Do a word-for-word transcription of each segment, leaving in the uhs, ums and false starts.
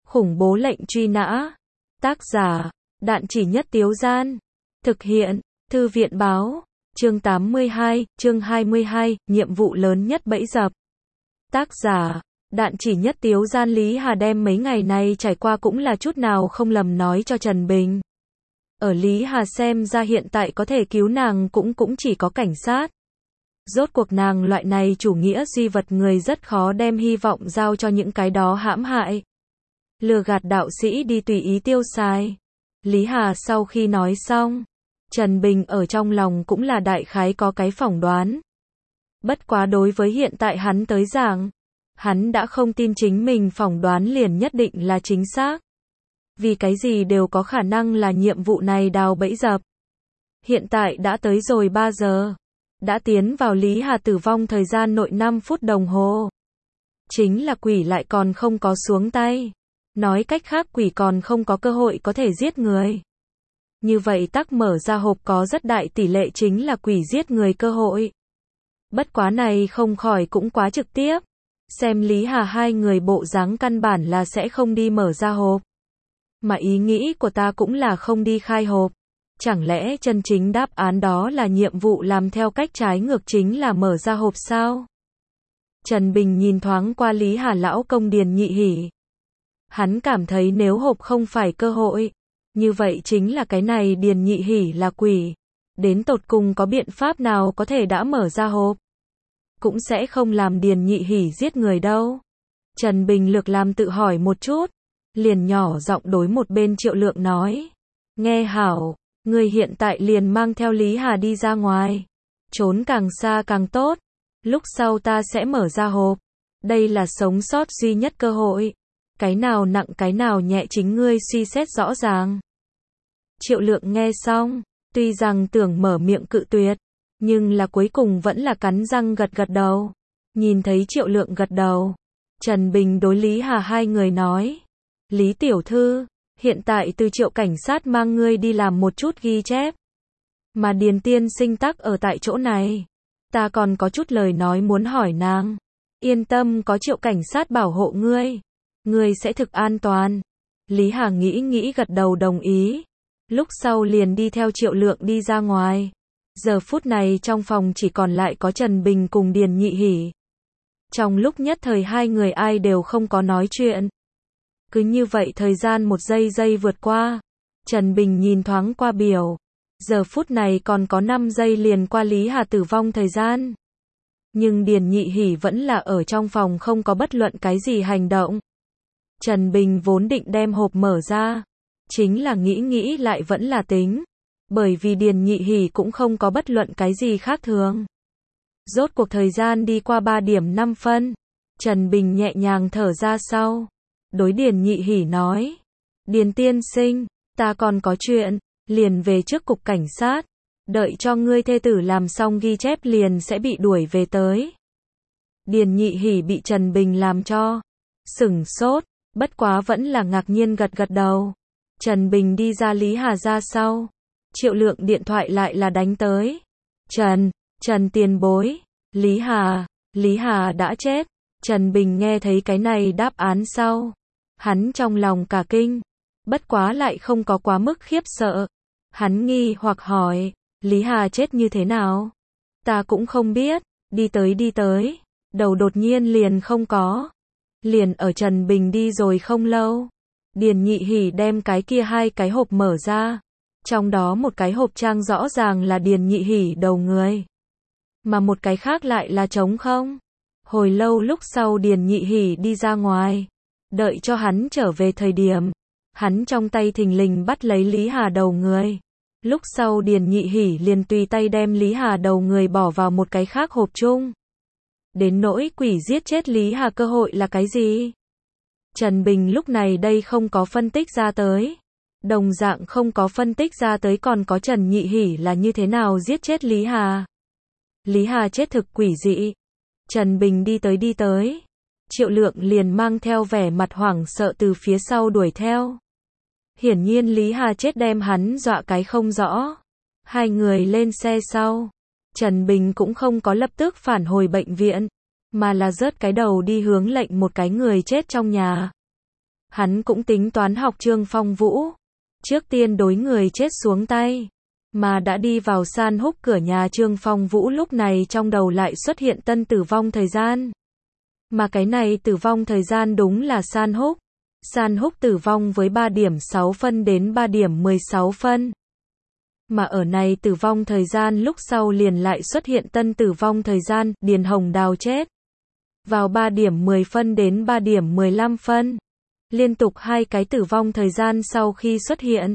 Khủng bố lệnh truy nã. Tác giả, Đạn Chỉ Nhất Tiếu Gian. Thực hiện, Thư viện báo. Chương tám mươi hai, chương hai mươi hai, nhiệm vụ lớn nhất bẫy dập. Tác giả, Đạn Chỉ Nhất Tiếu Gian. Lý Hà đem mấy ngày này trải qua cũng là chút nào không lầm nói cho Trần Bình. Ở Lý Hà xem ra hiện tại có thể cứu nàng cũng cũng chỉ có cảnh sát. Rốt cuộc nàng loại này chủ nghĩa duy vật người rất khó đem hy vọng giao cho những cái đó hãm hại, lừa gạt đạo sĩ đi tùy ý tiêu xài. Lý Hà sau khi nói xong, Trần Bình ở trong lòng cũng là đại khái có cái phỏng đoán. Bất quá đối với hiện tại hắn tới giảng, hắn đã không tin chính mình phỏng đoán liền nhất định là chính xác. Vì cái gì đều có khả năng là nhiệm vụ này đào bẫy dập. Hiện tại đã tới rồi ba giờ. Đã tiến vào Lý Hà tử vong thời gian nội năm phút đồng hồ. Chính là quỷ lại còn không có xuống tay. Nói cách khác quỷ còn không có cơ hội có thể giết người. Như vậy tắc mở ra hộp có rất đại tỷ lệ chính là quỷ giết người cơ hội. Bất quá này không khỏi cũng quá trực tiếp. Xem Lý Hà hai người bộ dáng căn bản là sẽ không đi mở ra hộp. Mà ý nghĩ của ta cũng là không đi khai hộp. Chẳng lẽ chân chính đáp án đó là nhiệm vụ làm theo cách trái ngược chính là mở ra hộp sao? Trần Bình nhìn thoáng qua Lý Hà lão công Điền Nhị Hỉ. Hắn cảm thấy nếu hộp không phải cơ hội, như vậy chính là cái này Điền Nhị Hỉ là quỷ. Đến tột cùng có biện pháp nào có thể đã mở ra hộp? Cũng sẽ không làm Điền Nhị Hỉ giết người đâu. Trần Bình lược làm tự hỏi một chút, liền nhỏ giọng đối một bên Triệu Lượng nói. Nghe hảo, người hiện tại liền mang theo Lý Hà đi ra ngoài. Trốn càng xa càng tốt. Lúc sau ta sẽ mở ra hộp. Đây là sống sót duy nhất cơ hội. Cái nào nặng cái nào nhẹ chính ngươi suy xét rõ ràng. Triệu Lượng nghe xong, tuy rằng tưởng mở miệng cự tuyệt, nhưng là cuối cùng vẫn là cắn răng gật gật đầu. Nhìn thấy Triệu Lượng gật đầu, Trần Bình đối Lý Hà hai người nói. Lý tiểu thư, hiện tại từ Triệu cảnh sát mang ngươi đi làm một chút ghi chép. Mà Điền tiên sinh tắc ở tại chỗ này. Ta còn có chút lời nói muốn hỏi nàng. Yên tâm có Triệu cảnh sát bảo hộ ngươi. Ngươi sẽ thực an toàn. Lý Hà nghĩ nghĩ gật đầu đồng ý. Lúc sau liền đi theo Triệu Lượng đi ra ngoài. Giờ phút này trong phòng chỉ còn lại có Trần Bình cùng Điền Nhị Hỉ. Trong lúc nhất thời hai người ai đều không có nói chuyện. Cứ như vậy thời gian một giây giây vượt qua. Trần Bình nhìn thoáng qua biểu. Giờ phút này còn có năm giây liền qua Lý Hà tử vong thời gian. Nhưng Điền Nhị Hỉ vẫn là ở trong phòng không có bất luận cái gì hành động. Trần Bình vốn định đem hộp mở ra. Chính là nghĩ nghĩ lại vẫn là tính. Bởi vì Điền Nhị Hỉ cũng không có bất luận cái gì khác thường. Rốt cuộc thời gian đi qua ba điểm năm phân. Trần Bình nhẹ nhàng thở ra sau. Đối Điền Nhị Hỉ nói. Điền tiên sinh, ta còn có chuyện. Liền về trước cục cảnh sát. Đợi cho ngươi thê tử làm xong ghi chép liền sẽ bị đuổi về tới. Điền Nhị Hỉ bị Trần Bình làm cho sửng sốt. Bất quá vẫn là ngạc nhiên gật gật đầu. Trần Bình đi ra Lý Hà ra sau. Triệu Lượng điện thoại lại là đánh tới. Trần, Trần tiền bối. Lý Hà, Lý Hà đã chết. Trần Bình nghe thấy cái này đáp án sau. Hắn trong lòng cả kinh. Bất quá lại không có quá mức khiếp sợ. Hắn nghi hoặc hỏi. Lý Hà chết như thế nào? Ta cũng không biết. Đi tới đi tới. Đầu đột nhiên liền không có. Liền ở Trần Bình đi rồi không lâu. Điền Nhị Hỉ đem cái kia hai cái hộp mở ra. Trong đó một cái hộp trang rõ ràng là Điền Nhị Hỉ đầu người. Mà một cái khác lại là trống không. Hồi lâu lúc sau Điền Nhị Hỉ đi ra ngoài. Đợi cho hắn trở về thời điểm. Hắn trong tay thình lình bắt lấy Lý Hà đầu người. Lúc sau Điền Nhị Hỉ liền tùy tay đem Lý Hà đầu người bỏ vào một cái khác hộp chung. Đến nỗi quỷ giết chết Lý Hà cơ hội là cái gì? Trần Bình lúc này đây không có phân tích ra tới. Đồng dạng không có phân tích ra tới còn có Trần Nhị Hỉ là như thế nào giết chết Lý Hà. Lý Hà chết thực quỷ dị. Trần Bình đi tới đi tới. Triệu Lượng liền mang theo vẻ mặt hoảng sợ từ phía sau đuổi theo. Hiển nhiên Lý Hà chết đem hắn dọa cái không rõ. Hai người lên xe sau. Trần Bình cũng không có lập tức phản hồi bệnh viện. Mà là rớt cái đầu đi hướng lệnh một cái người chết trong nhà. Hắn cũng tính toán học Trương Phong Vũ. Trước tiên đối người chết xuống tay. Mà đã đi vào San Húc cửa nhà Trương Phong Vũ lúc này trong đầu lại xuất hiện tân tử vong thời gian. Mà cái này tử vong thời gian đúng là San Húc. San Húc tử vong với ba điểm sáu phân đến ba điểm mười sáu phân. Mà ở này tử vong thời gian lúc sau liền lại xuất hiện tân tử vong thời gian, Điền Hồng Đào chết. Vào ba điểm mười phân đến ba điểm mười lăm phân. Liên tục hai cái tử vong thời gian sau khi xuất hiện.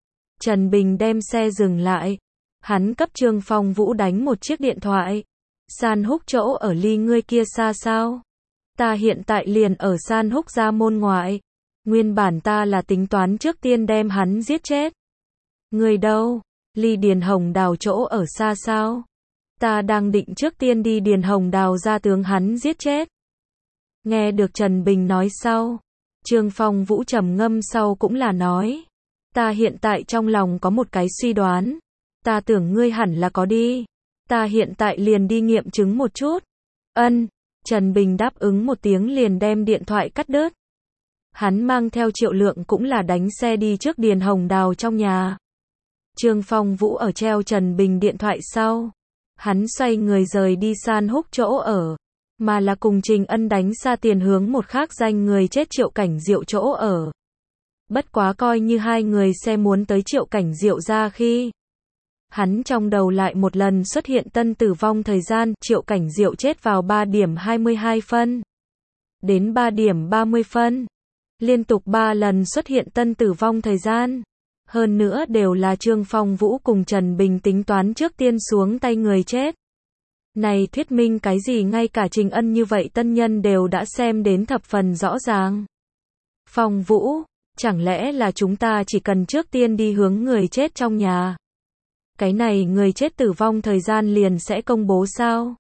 Trần Bình đem xe dừng lại. Hắn cấp Trương Phong Vũ đánh một chiếc điện thoại. San Húc chỗ ở ly ngươi kia xa sao? Ta hiện tại liền ở San Húc gia môn ngoại. Nguyên bản ta là tính toán trước tiên đem hắn giết chết. Người đâu? Ly Điền Hồng Đào chỗ ở xa sao? Ta đang định trước tiên đi Điền Hồng Đào ra tướng hắn giết chết. Nghe được Trần Bình nói sau. Trương Phong Vũ trầm ngâm sau cũng là nói. Ta hiện tại trong lòng có một cái suy đoán. Ta tưởng ngươi hẳn là có đi. Ta hiện tại liền đi nghiệm chứng một chút. Ân. Trần Bình đáp ứng một tiếng liền đem điện thoại cắt đứt. Hắn mang theo Triệu Lượng cũng là đánh xe đi trước Điền Hồng Đào trong nhà. Trương Phong Vũ ở treo Trần Bình điện thoại sau. Hắn xoay người rời đi San Húc chỗ ở. Mà là cùng Trình Ân đánh xa tiền hướng một khác danh người chết Triệu Cảnh Diệu chỗ ở. Bất quá coi như hai người xe muốn tới Triệu Cảnh Diệu ra khi. Hắn trong đầu lại một lần xuất hiện tân tử vong thời gian, Triệu Cảnh Diệu chết vào ba điểm hai mươi hai phân. Đến ba điểm ba mươi phân. Liên tục ba lần xuất hiện tân tử vong thời gian. Hơn nữa đều là Trương Phong Vũ cùng Trần Bình tính toán trước tiên xuống tay người chết. Này thuyết minh cái gì ngay cả Trình Ân như vậy tân nhân đều đã xem đến thập phần rõ ràng. Phong Vũ, chẳng lẽ là chúng ta chỉ cần trước tiên đi hướng người chết trong nhà. Cái này người chết tử vong thời gian liền sẽ công bố sao?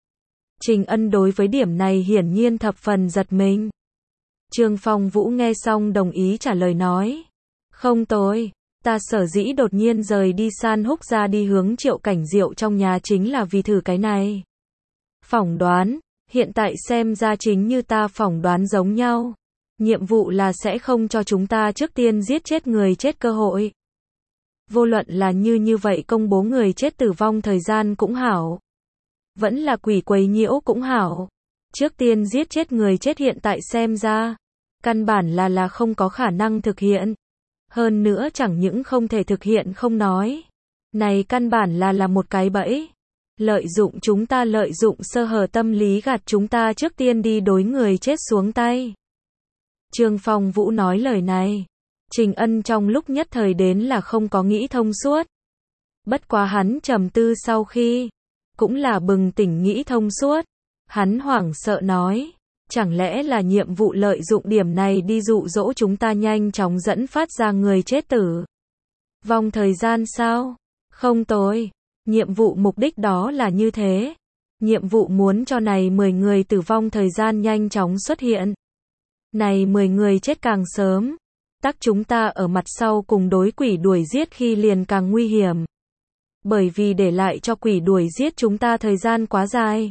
Trình Ân đối với điểm này hiển nhiên thập phần giật mình. Trương Phong Vũ nghe xong đồng ý trả lời nói. Không tồi, ta sở dĩ đột nhiên rời đi San Húc ra đi hướng Triệu Cảnh Diệu trong nhà chính là vì thử cái này. Phỏng đoán, hiện tại xem ra chính như ta phỏng đoán giống nhau. Nhiệm vụ là sẽ không cho chúng ta trước tiên giết chết người chết cơ hội. Vô luận là như như vậy công bố người chết tử vong thời gian cũng hảo. Vẫn là quỷ quấy nhiễu cũng hảo. Trước tiên giết chết người chết hiện tại xem ra. Căn bản là là không có khả năng thực hiện. Hơn nữa chẳng những không thể thực hiện không nói. Này căn bản là là một cái bẫy. Lợi dụng chúng ta lợi dụng sơ hở tâm lý gạt chúng ta trước tiên đi đối người chết xuống tay. Trương Phong Vũ nói lời này. Trình Ân trong lúc nhất thời đến là không có nghĩ thông suốt. Bất quá hắn trầm tư sau khi. Cũng là bừng tỉnh nghĩ thông suốt. Hắn hoảng sợ nói. Chẳng lẽ là nhiệm vụ lợi dụng điểm này đi dụ dỗ chúng ta nhanh chóng dẫn phát ra người chết tử vong thời gian sao? Không tồi. Nhiệm vụ mục đích đó là như thế. Nhiệm vụ muốn cho này mười người tử vong thời gian nhanh chóng xuất hiện. Này mười người chết càng sớm. Tắc chúng ta ở mặt sau cùng đối quỷ đuổi giết khi liền càng nguy hiểm. Bởi vì để lại cho quỷ đuổi giết chúng ta thời gian quá dài.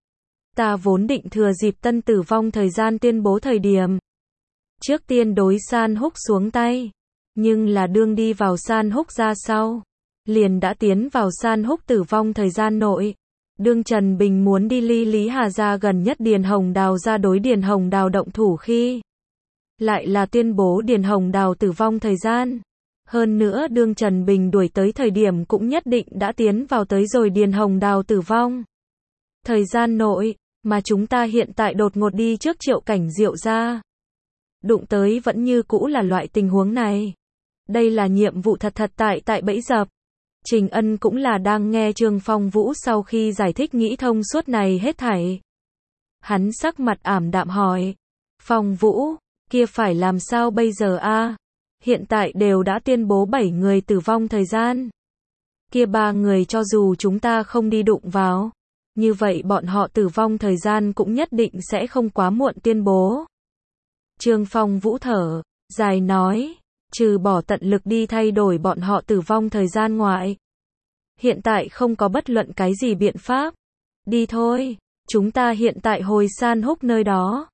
Ta vốn định thừa dịp tân tử vong thời gian tuyên bố thời điểm. Trước tiên đối San Húc xuống tay. Nhưng là đương đi vào San Húc ra sau. Liền đã tiến vào San Húc tử vong thời gian nội. Đương Trần Bình muốn đi ly Lý Hà ra gần nhất Điền Hồng Đào ra đối Điền Hồng Đào động thủ khi. Lại là tuyên bố Điền Hồng Đào tử vong thời gian. Hơn nữa đương Trần Bình đuổi tới thời điểm cũng nhất định đã tiến vào tới rồi Điền Hồng Đào tử vong thời gian nội. Mà chúng ta hiện tại đột ngột đi trước Triệu Cảnh Diệu ra. Đụng tới vẫn như cũ là loại tình huống này. Đây là nhiệm vụ thật thật tại tại bẫy dập. Trình Ân cũng là đang nghe Trương Phong Vũ sau khi giải thích nghĩ thông suốt này hết thảy. Hắn sắc mặt ảm đạm hỏi. Phong Vũ, kia phải làm sao bây giờ a? Hiện tại đều đã tuyên bố bảy người tử vong thời gian. Kia ba người cho dù chúng ta không đi đụng vào. Như vậy bọn họ tử vong thời gian cũng nhất định sẽ không quá muộn tuyên bố. Trương Phong Vũ thở dài nói. Trừ bỏ tận lực đi thay đổi bọn họ tử vong thời gian ngoại. Hiện tại không có bất luận cái gì biện pháp. Đi thôi. Chúng ta hiện tại hồi San Húc nơi đó.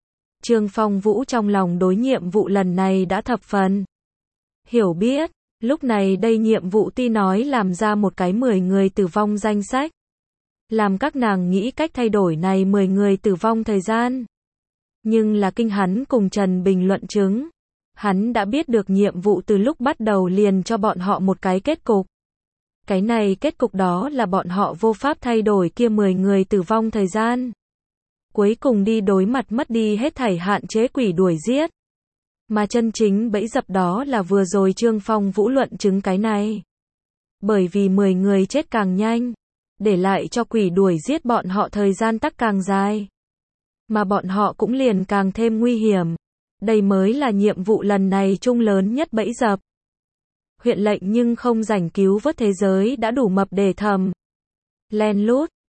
Trương Phong Vũ trong lòng đối nhiệm vụ lần này đã thập phần hiểu biết. Lúc này đây nhiệm vụ ti nói làm ra một cái mười người tử vong danh sách. Làm các nàng nghĩ cách thay đổi này mười người tử vong thời gian. Nhưng là kinh hắn cùng Trần Bình luận chứng. Hắn đã biết được nhiệm vụ từ lúc bắt đầu liền cho bọn họ một cái kết cục. Cái này kết cục đó là bọn họ vô pháp thay đổi kia mười người tử vong thời gian. Cuối cùng đi đối mặt mất đi hết thảy hạn chế quỷ đuổi giết. Mà chân chính bẫy dập đó là vừa rồi Trương Phong Vũ luận chứng cái này. Bởi vì mười người chết càng nhanh, để lại cho quỷ đuổi giết bọn họ thời gian tắc càng dài. Mà bọn họ cũng liền càng thêm nguy hiểm. Đây mới là nhiệm vụ lần này chung lớn nhất bẫy dập. Huyện lệnh nhưng không rảnh cứu vớt thế giới đã đủ mập để thầm. Len lút,